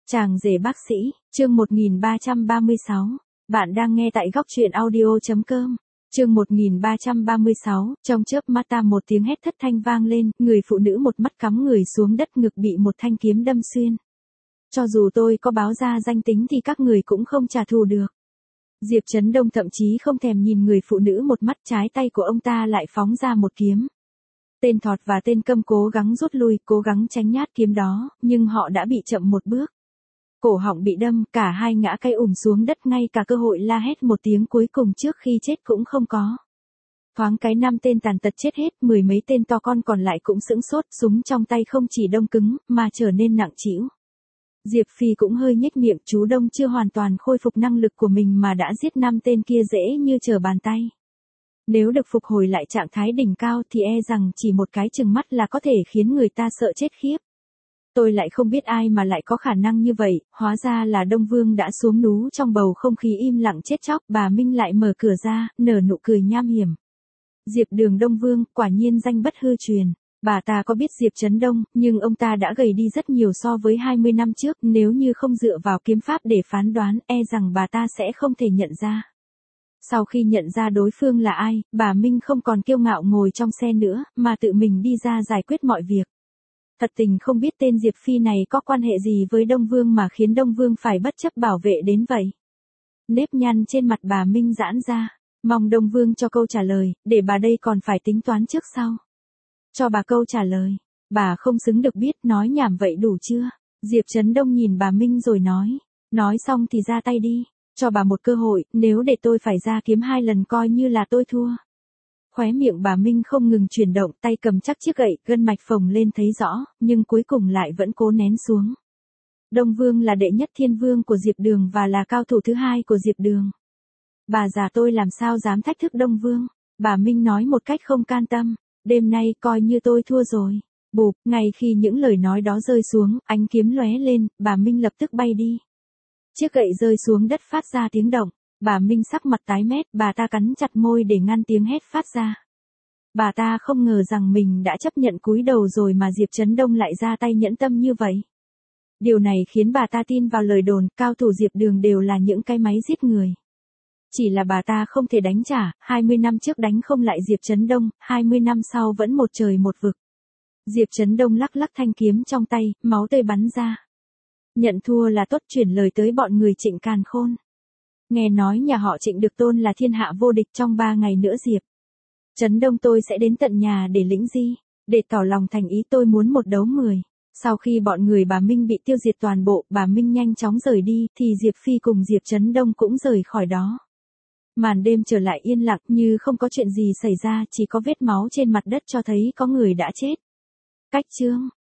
Chàng rể bác sĩ, chương 1336. Bạn đang nghe tại góc truyện audio.com. Chương 1336, trong chớp mắt ta một tiếng hét thất thanh vang lên, người phụ nữ một mắt cắm người xuống đất, ngực bị một thanh kiếm đâm xuyên. Cho dù tôi có báo ra danh tính thì các người cũng không trả thù được. Diệp Chấn Đông thậm chí không thèm nhìn người phụ nữ một mắt, trái tay của ông ta lại phóng ra một kiếm. Tên Thọt và tên Câm cố gắng rút lui, cố gắng tránh nhát kiếm đó, nhưng họ đã bị chậm một bước. Cổ họng bị đâm, cả hai ngã cây xuống đất, ngay cả cơ hội la hét một tiếng cuối cùng trước khi chết cũng không có. Thoáng cái 5 tên tàn tật chết hết, 10 mấy tên to con còn lại cũng sững sốt, súng trong tay không chỉ đông cứng, mà trở nên nặng trĩu. Diệp Phi cũng hơi nhếch miệng, chú Đông chưa hoàn toàn khôi phục năng lực của mình mà đã giết 5 tên kia dễ như trở bàn tay. Nếu được phục hồi lại trạng thái đỉnh cao thì e rằng chỉ một cái chừng mắt là có thể khiến người ta sợ chết khiếp. Tôi lại không biết ai mà lại có khả năng như vậy, hóa ra là Đông Vương đã xuống núi. Trong bầu không khí im lặng chết chóc, bà Minh lại mở cửa ra, nở nụ cười nham hiểm. Diệp Đường Đông Vương, quả nhiên danh bất hư truyền. Bà ta có biết Diệp Chấn Đông, nhưng ông ta đã gầy đi rất nhiều so với 20 năm trước, nếu như không dựa vào kiếm pháp để phán đoán, e rằng bà ta sẽ không thể nhận ra. Sau khi nhận ra đối phương là ai, bà Minh không còn kiêu ngạo ngồi trong xe nữa, mà tự mình đi ra giải quyết mọi việc. Thật tình không biết tên Diệp Phi này có quan hệ gì với Đông Vương mà khiến Đông Vương phải bất chấp bảo vệ đến vậy. Nếp nhăn trên mặt bà Minh giãn ra, mong Đông Vương cho câu trả lời, để bà đây còn phải tính toán trước sau. Cho bà câu trả lời, bà không xứng được biết, nói nhảm vậy đủ chưa? Diệp Chấn Đông nhìn bà Minh rồi nói xong thì ra tay đi, cho bà một cơ hội, nếu để tôi phải ra kiếm 2 lần coi như là tôi thua. Khóe miệng bà Minh không ngừng chuyển động, tay cầm chắc chiếc gậy, gân mạch phồng lên thấy rõ, nhưng cuối cùng lại vẫn cố nén xuống. Đông Vương là đệ nhất thiên vương của Diệp Đường và là cao thủ thứ hai của Diệp Đường. Bà già tôi làm sao dám thách thức Đông Vương? Bà Minh nói một cách không can tâm, đêm nay coi như tôi thua rồi. Bụp, ngay khi những lời nói đó rơi xuống, ánh kiếm lóe lên, bà Minh lập tức bay đi. Chiếc gậy rơi xuống đất phát ra tiếng động. Bà Minh sắc mặt tái mét, bà ta cắn chặt môi để ngăn tiếng hét phát ra. Bà ta không ngờ rằng mình đã chấp nhận cúi đầu rồi mà Diệp Chấn Đông lại ra tay nhẫn tâm như vậy. Điều này khiến bà ta tin vào lời đồn, cao thủ Diệp Đường đều là những cái máy giết người. Chỉ là bà ta không thể đánh trả, 20 năm trước đánh không lại Diệp Chấn Đông, 20 năm sau vẫn một trời một vực. Diệp Chấn Đông lắc lắc thanh kiếm trong tay, máu tươi bắn ra. Nhận thua là tốt, chuyển lời tới bọn người Trịnh càn khôn. Nghe nói nhà họ Trịnh được tôn là thiên hạ vô địch, trong 3 ngày nữa Diệp Chấn Đông tôi sẽ đến tận nhà để lĩnh di, để tỏ lòng thành ý tôi muốn một đấu 10. Sau khi bọn người bà Minh bị tiêu diệt toàn bộ, bà Minh nhanh chóng rời đi, thì Diệp Phi cùng Diệp Chấn Đông cũng rời khỏi đó. Màn đêm trở lại yên lặng như không có chuyện gì xảy ra, chỉ có vết máu trên mặt đất cho thấy có người đã chết. Cách chương